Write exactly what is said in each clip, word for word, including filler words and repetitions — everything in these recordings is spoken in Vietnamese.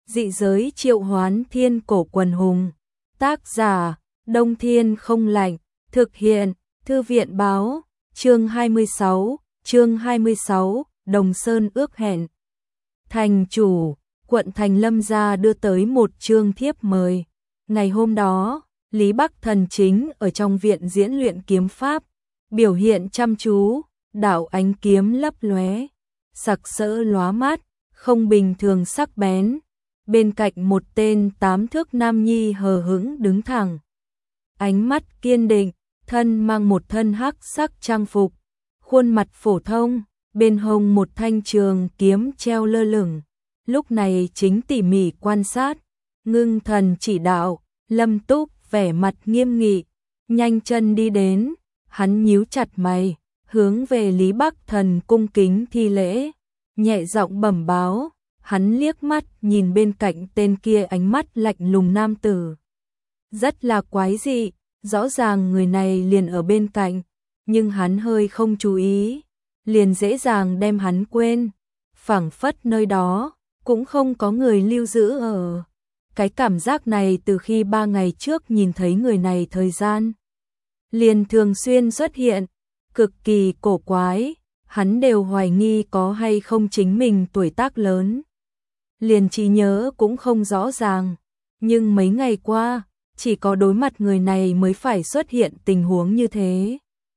dị giới triệu hoán thiên cổ quần hùng. Tác giả, Đông Thiên Không Lạnh, thực hiện, Thư viện Báo, chương hai mươi sáu, chương hai mươi sáu, Đồng Sơn ước hẹn. Thành chủ, quận Thành Lâm gia đưa tới một chương thiếp mời. Ngày hôm đó, Lý Bắc Thần chính ở trong viện diễn luyện kiếm pháp, biểu hiện chăm chú, đạo ánh kiếm lấp lóe, sặc sỡ lóa mắt, không bình thường sắc bén. Bên cạnh một tên tám thước nam nhi hờ hững đứng thẳng, ánh mắt kiên định, thân mang một thân hắc sắc trang phục, khuôn mặt phổ thông, bên hông một thanh trường kiếm treo lơ lửng, lúc này chính tỉ mỉ quan sát, ngưng thần chỉ đạo. Lâm Túc vẻ mặt nghiêm nghị, nhanh chân đi đến, hắn nhíu chặt mày, hướng về Lý Bắc Thần cung kính thi lễ, nhẹ giọng bẩm báo. Hắn liếc mắt nhìn bên cạnh tên kia, ánh mắt lạnh lùng nam tử, rất là quái dị, rõ ràng người này liền ở bên cạnh, nhưng hắn hơi không chú ý, liền dễ dàng đem hắn quên, phảng phất nơi đó cũng không có người lưu giữ ở. Cái cảm giác này từ khi ba ngày trước nhìn thấy người này thời gian liền thường xuyên xuất hiện, cực kỳ cổ quái, hắn đều hoài nghi có hay không chính mình tuổi tác lớn, liền trí nhớ cũng không rõ ràng, nhưng mấy ngày qua, chỉ có đối mặt người này mới phải xuất hiện tình huống như thế.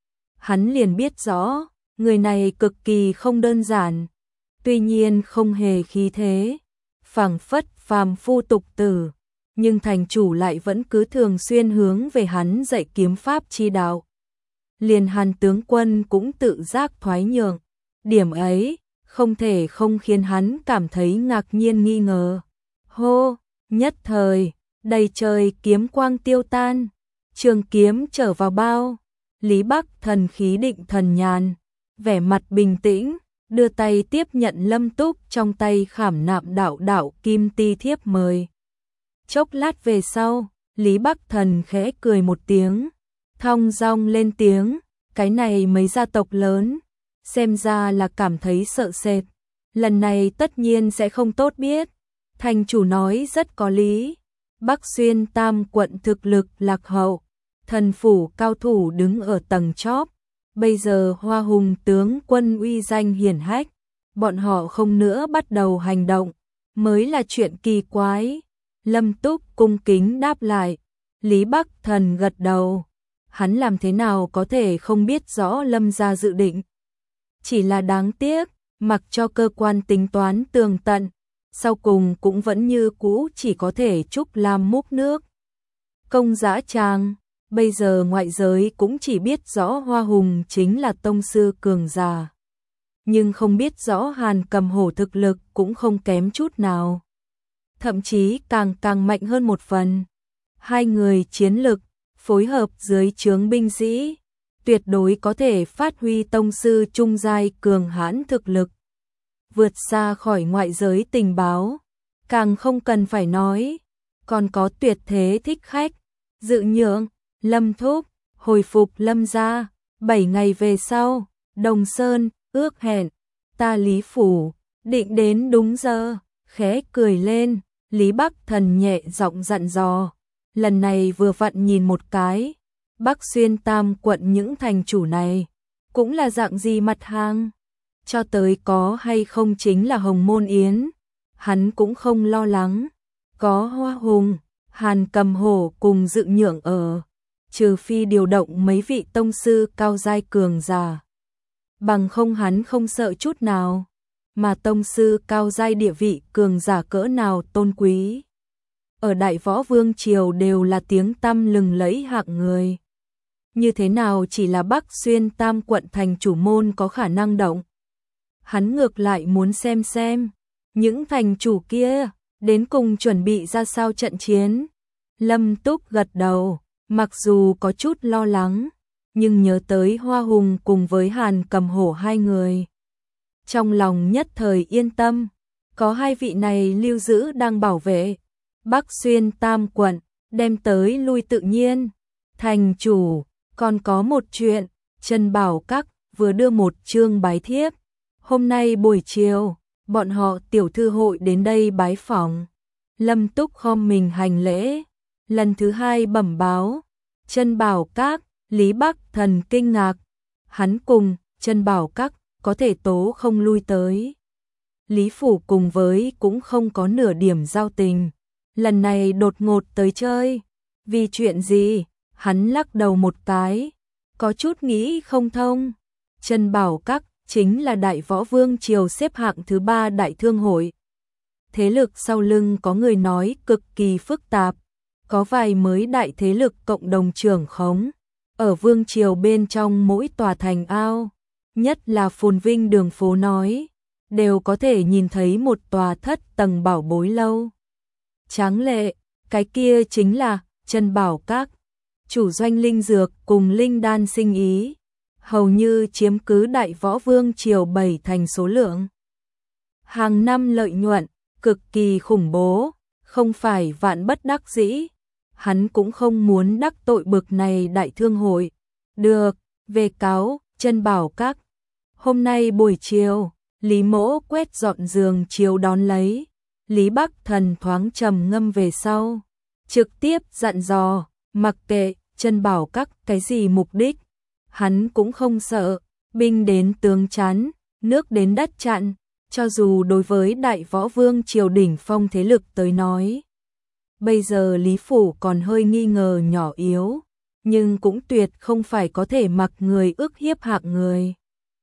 Hắn liền biết rõ, người này cực kỳ không đơn giản, tuy nhiên không hề khí thế, phảng phất phàm phu tục tử, nhưng thành chủ lại vẫn cứ thường xuyên hướng về hắn dạy kiếm pháp chi đạo. Liền Hàn tướng quân cũng tự giác thoái nhượng, điểm ấy không thể không khiến hắn cảm thấy ngạc nhiên nghi ngờ. Hô, nhất thời, đầy trời kiếm quang tiêu tan, trường kiếm trở vào bao, Lý Bắc Thần khí định thần nhàn, vẻ mặt bình tĩnh, đưa tay tiếp nhận Lâm Túc trong tay khảm nạm đạo đạo kim ti thiếp mời. Chốc lát về sau, Lý Bắc Thần khẽ cười một tiếng, thong dong lên tiếng, cái này mấy gia tộc lớn, xem ra là cảm thấy sợ sệt, lần này tất nhiên sẽ không tốt biết. Thành chủ nói rất có lý, Bắc Xuyên Tam quận thực lực lạc hậu, thần phủ cao thủ đứng ở tầng chóp, bây giờ Hoa Hùng tướng quân uy danh hiển hách, bọn họ không nữa bắt đầu hành động, mới là chuyện kỳ quái. Lâm Túc cung kính đáp lại, Lý Bắc Thần gật đầu, hắn làm thế nào có thể không biết rõ Lâm gia dự định. Chỉ là đáng tiếc, mặc cho cơ quan tính toán tường tận, sau cùng cũng vẫn như cũ chỉ có thể trúc lam múc nước. Công dã tràng, bây giờ ngoại giới cũng chỉ biết rõ Hoa Hùng chính là tông sư cường giả, nhưng không biết rõ Hàn Cầm Hổ thực lực cũng không kém chút nào, thậm chí càng càng mạnh hơn một phần. Hai người chiến lực phối hợp dưới trướng binh sĩ, tuyệt đối có thể phát huy tông sư trung giai cường hãn thực lực, vượt xa khỏi ngoại giới tình báo, càng không cần phải nói, còn có tuyệt thế thích khách, Dự Nhượng, Lâm Thúc, hồi phục Lâm gia, bảy ngày về sau, Đồng Sơn, ước hẹn, ta Lý Phủ, định đến đúng giờ, khẽ cười lên, Lý Bắc Thần nhẹ giọng dặn dò, lần này vừa vặn nhìn một cái, Bắc Xuyên Tam quận những thành chủ này, cũng là dạng gì mặt hàng, cho tới có hay không chính là Hồng Môn Yến, hắn cũng không lo lắng, có Hoa Hùng, Hàn Cầm Hổ cùng Dự Nhượng ở, trừ phi điều động mấy vị tông sư cao giai cường giả, bằng không hắn không sợ chút nào, mà tông sư cao giai địa vị cường giả cỡ nào tôn quý, ở Đại Võ Vương triều đều là tiếng tăm lừng lẫy hạng người. Như thế nào chỉ là Bắc Xuyên Tam quận thành chủ môn có khả năng động? Hắn ngược lại muốn xem xem, những thành chủ kia, đến cùng chuẩn bị ra sao trận chiến. Lâm Túc gật đầu, mặc dù có chút lo lắng, nhưng nhớ tới Hoa Hùng cùng với Hàn Cầm Hổ hai người. Trong lòng nhất thời yên tâm, có hai vị này lưu giữ đang bảo vệ. Bắc Xuyên Tam quận, đem tới lui tự nhiên. Thành chủ, còn có một chuyện, Trân Bảo Các vừa đưa một chương bái thiếp. Hôm nay buổi chiều, bọn họ tiểu thư hội đến đây bái phỏng. Lâm Túc khom mình hành lễ, lần thứ hai bẩm báo, Chân Bảo Các. Lý Bắc Thần kinh ngạc, hắn cùng Chân Bảo Các có thể tố không lui tới. Lý Phủ cùng với cũng không có nửa điểm giao tình, lần này đột ngột tới chơi, vì chuyện gì? Hắn lắc đầu một cái, có chút nghĩ không thông. Chân Bảo Các chính là Đại Võ Vương triều xếp hạng thứ ba đại thương hội. Thế lực sau lưng có người nói cực kỳ phức tạp, có vài mới đại thế lực cộng đồng trưởng khống. Ở vương triều bên trong mỗi tòa thành ao, nhất là phồn vinh đường phố nói, đều có thể nhìn thấy một tòa thất tầng bảo bối lâu. Tráng lệ, cái kia chính là Chân Bảo Các. Chủ doanh linh dược cùng linh đan sinh ý, hầu như chiếm cứ Đại Võ Vương triều bảy thành số lượng. Hàng năm lợi nhuận cực kỳ khủng bố, không phải vạn bất đắc dĩ, hắn cũng không muốn đắc tội bực này đại thương hội. Được, về cáo Chân Bảo Các. Hôm nay buổi chiều, Lý Mỗ quét dọn giường chiếu đón lấy, Lý Bắc Thần thoáng trầm ngâm về sau, trực tiếp dặn dò, mặc kệ Chân Bảo Các cái gì mục đích, hắn cũng không sợ, binh đến tướng chắn, nước đến đất chặn, cho dù đối với Đại Võ Vương triều đỉnh phong thế lực tới nói. Bây giờ Lý Phủ còn hơi nghi ngờ nhỏ yếu, nhưng cũng tuyệt không phải có thể mặc người ức hiếp hạng người.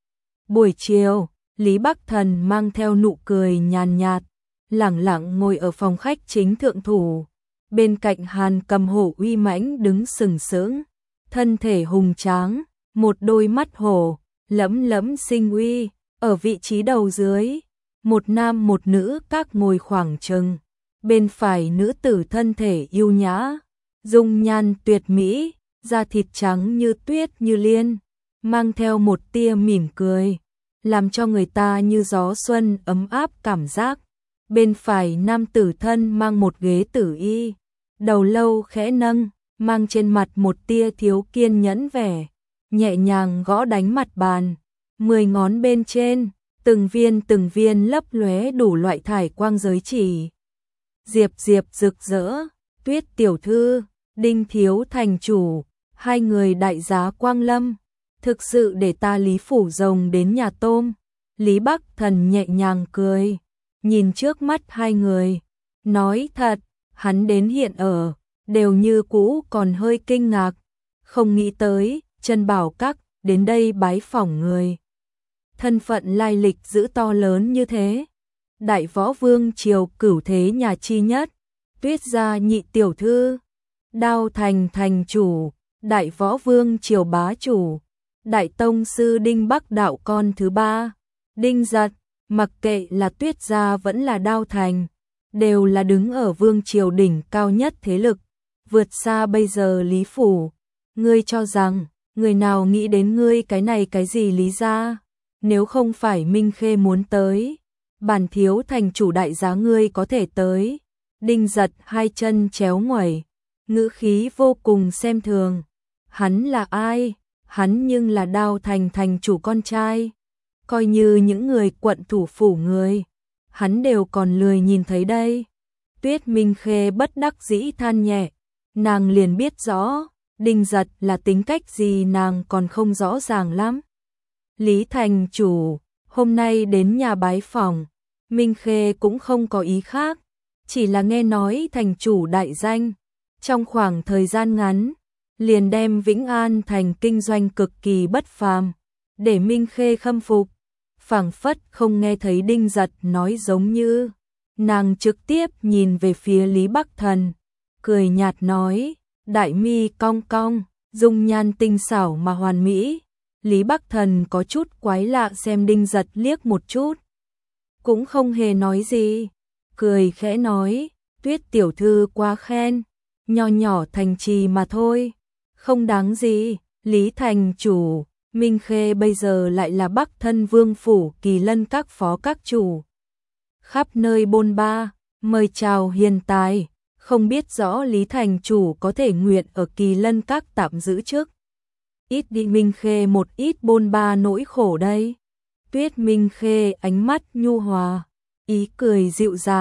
Buổi chiều, Lý Bắc Thần mang theo nụ cười nhàn nhạt, lẳng lặng ngồi ở phòng khách chính thượng thủ. Bên cạnh Hàn Cầm hổ uy mãnh đứng sừng sững, thân thể hùng tráng, một đôi mắt hổ, lẫm lẫm sinh uy, ở vị trí đầu dưới. Một nam một nữ các ngồi khoảng chừng, bên phải nữ tử thân thể yêu nhã, dung nhan tuyệt mỹ, da thịt trắng như tuyết như liên, mang theo một tia mỉm cười, làm cho người ta như gió xuân ấm áp cảm giác. Bên phải nam tử thân mang một ghế tử y, đầu lâu khẽ nâng, mang trên mặt một tia thiếu kiên nhẫn vẻ, nhẹ nhàng gõ đánh mặt bàn, mười ngón bên trên, từng viên từng viên lấp lóe đủ loại thải quang giới chỉ. Diệp Diệp rực rỡ, Tuyết tiểu thư, Đinh thiếu thành chủ, hai người đại giá quang lâm, thực sự để ta Lý Phủ rồng đến nhà tôm. Lý Bắc Thần nhẹ nhàng cười, nhìn trước mắt hai người, nói thật, hắn đến hiện ở, đều như cũ còn hơi kinh ngạc, không nghĩ tới, Chân Bảo Các đến đây bái phỏng người. Thân phận lai lịch giữ to lớn như thế. Đại Võ Vương triều cửu thế nhà chi nhất, Tuyết gia nhị tiểu thư, Đao Thành thành chủ, Đại Võ Vương triều bá chủ, Đại Tông sư Đinh Bắc đạo con thứ ba, Đinh Giật, mặc kệ là Tuyết gia vẫn là Đao Thành, đều là đứng ở vương triều đỉnh cao nhất thế lực, vượt xa bây giờ Lý Phủ. Ngươi cho rằng, người nào nghĩ đến ngươi cái này cái gì Lý gia? Nếu không phải Minh Khê muốn tới, bản thiếu thành chủ đại giá ngươi có thể tới. Đinh Giật hai chân chéo ngoẩy, ngữ khí vô cùng xem thường. Hắn là ai? Hắn nhưng là Đao Thành thành chủ con trai. Coi như những người quận thủ phủ người, hắn đều còn lười nhìn thấy đây. Tuyết Minh Khê bất đắc dĩ than nhẹ, nàng liền biết rõ, Đinh Giật là tính cách gì nàng còn không rõ ràng lắm. Lý thành chủ, hôm nay đến nhà bái phỏng, Minh Khê cũng không có ý khác, chỉ là nghe nói thành chủ đại danh, trong khoảng thời gian ngắn, liền đem Vĩnh An thành kinh doanh cực kỳ bất phàm, để Minh Khê khâm phục, phảng phất không nghe thấy Đinh Giật nói giống như. Nàng trực tiếp nhìn về phía Lý Bắc Thần, cười nhạt nói, đại mi cong cong, dung nhan tinh xảo mà hoàn mỹ. Lý Bắc Thần có chút quái lạ xem Đinh Giật liếc một chút, cũng không hề nói gì, cười khẽ nói, Tuyết tiểu thư quá khen, nho nhỏ thành trì mà thôi, không đáng gì. Lý thành chủ, Minh Khê bây giờ lại là Bắc Thân Vương phủ Kỳ Lân các phó các chủ, khắp nơi bôn ba, mời chào hiền tài, không biết rõ Lý thành chủ có thể nguyện ở Kỳ Lân các tạm giữ chức. Ít đi Minh Khê một ít bôn ba nỗi khổ đây. Tuyết Minh Khê ánh mắt nhu hòa, ý cười dịu dàng,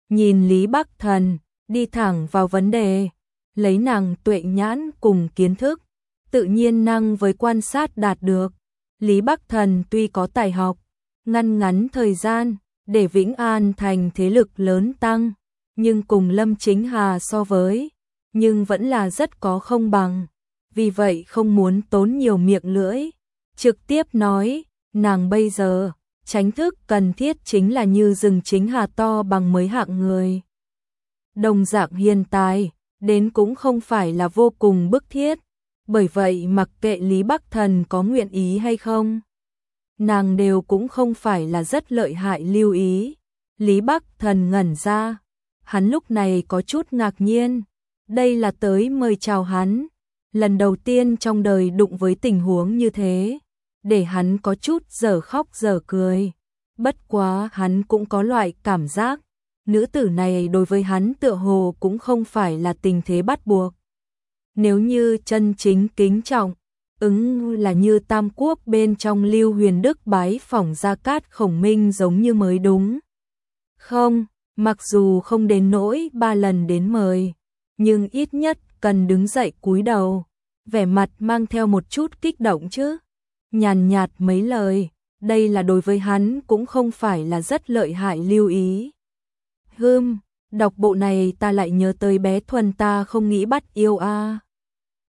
nhìn Lý Bắc Thần, đi thẳng vào vấn đề, lấy nàng tuệ nhãn cùng kiến thức, tự nhiên năng với quan sát đạt được. Lý Bắc Thần tuy có tài học, ngăn ngắn thời gian, để Vĩnh An thành thế lực lớn tăng, nhưng cùng Lâm Chính Hà so với, nhưng vẫn là rất có không bằng, vì vậy không muốn tốn nhiều miệng lưỡi, trực tiếp nói, nàng bây giờ, tránh thức cần thiết chính là như rừng Chính Hà to bằng mấy hạng người. Đồng dạng hiện tại, đến cũng không phải là vô cùng bức thiết, bởi vậy mặc kệ Lý Bắc Thần có nguyện ý hay không, nàng đều cũng không phải là rất lợi hại lưu ý. Lý Bắc Thần ngẩn ra, hắn lúc này có chút ngạc nhiên, đây là tới mời chào hắn, lần đầu tiên trong đời đụng với tình huống như thế, để hắn có chút dở khóc dở cười. Bất quá hắn cũng có loại cảm giác, nữ tử này đối với hắn tựa hồ cũng không phải là tình thế bắt buộc. Nếu như chân chính kính trọng, ứng là như Tam Quốc bên trong Lưu Huyền Đức bái phỏng Gia Cát Khổng Minh giống như mới đúng. Không, mặc dù không đến nỗi ba lần đến mời, nhưng ít nhất cần đứng dậy cúi đầu, vẻ mặt mang theo một chút kích động chứ. Nhàn nhạt mấy lời, đây là đối với hắn cũng không phải là rất lợi hại lưu ý. Hừm, đọc bộ này ta lại nhớ tới bé Thuần ta không nghĩ bắt yêu a.